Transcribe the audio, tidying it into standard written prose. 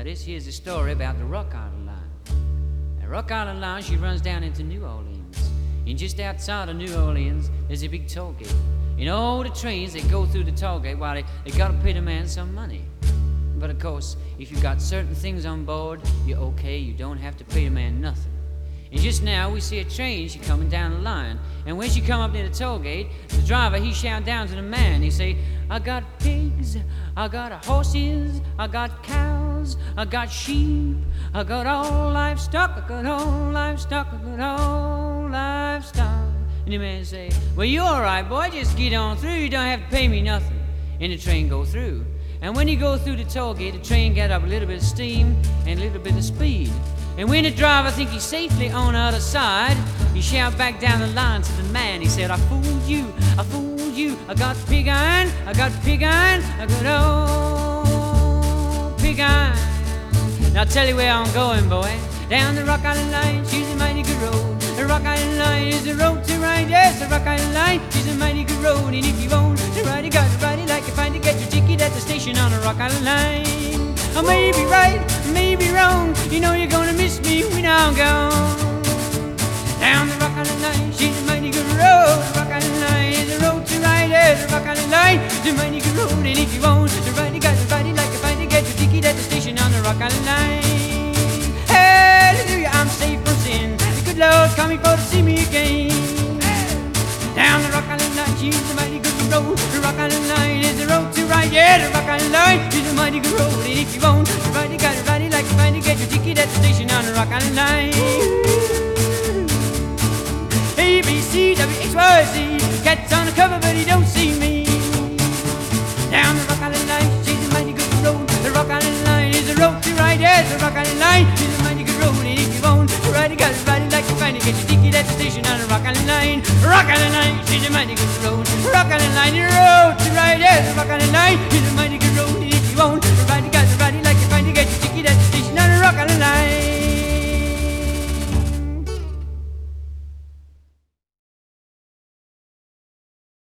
this here's a story about the Rock Island Line. The Rock Island Line, she runs down into New Orleans. And just outside of New Orleans, there's a big toll gate. And all the trains that go through the toll gate, well, they gotta pay the man some money. But of course, if you got certain things on board, you're okay, you don't have to pay the man nothing. And just now we see a train, she coming down the line. And when she come up near the toll gate, the driver, he shout down to the man. He say, I got pigs, I got horses, I got cows, I got sheep, I got all livestock, I got all livestock, I got all livestock. And the man say, well, you all right, boy, just get on through, you don't have to pay me nothing. And the train go through. And when you go through the toll gate, the train get up a little bit of steam and a little bit of speed. And when the driver think he's safely on the other side, he shout back down the line to the man. He said, I fooled you, I fooled you. I got pig iron, I got pig iron, I got old pig iron. Now I'll tell you where I'm going, boy. Down the Rock Island Line, she's a mighty good road. The Rock Island Line is the road to ride. Yes, the Rock Island Line, she's a mighty good road. And if you own to ride, you got to ride it like you find to get your ticket at the station on the Rock Island Line. I may be right, may be wrong. You know you're gonna miss me when I'm gone. Down the Rock Island Line, she's a mighty good road. The Rock Island Line is the road to ride. Yes, the Rock Island Line is a mighty good road. And if you own to ride, you got to ride it like you find to get your ticket at the station on the Rock Island Line. Hallelujah, I'm safe from sin. The good Lord coming for to see me again. Down the Rock Island Line, she's a mighty good road. The Rock Island Line is the road to ride. Yeah, the Rock Island Line is a mighty good road. And if you won't ride it, gotta ride it like you find to get your ticket at the station on the Rock Island Line. A, B, C, W, X, Y, Z. Cat's on the cover, but he don't see me. Down the Rock Island Line, she's a mighty good road. The Rock Island Line is the road to ride. Yes, the Rock Island Line is a mighty good road. And if you won't ride it, gotta ride it like you find to get your ticket at the station on the Rock Island Line. Rock Island Line, she's a mighty good road. Rock Island Line, the road to ride. Yes, the Rock Island Line is a mighty good road. And if you won't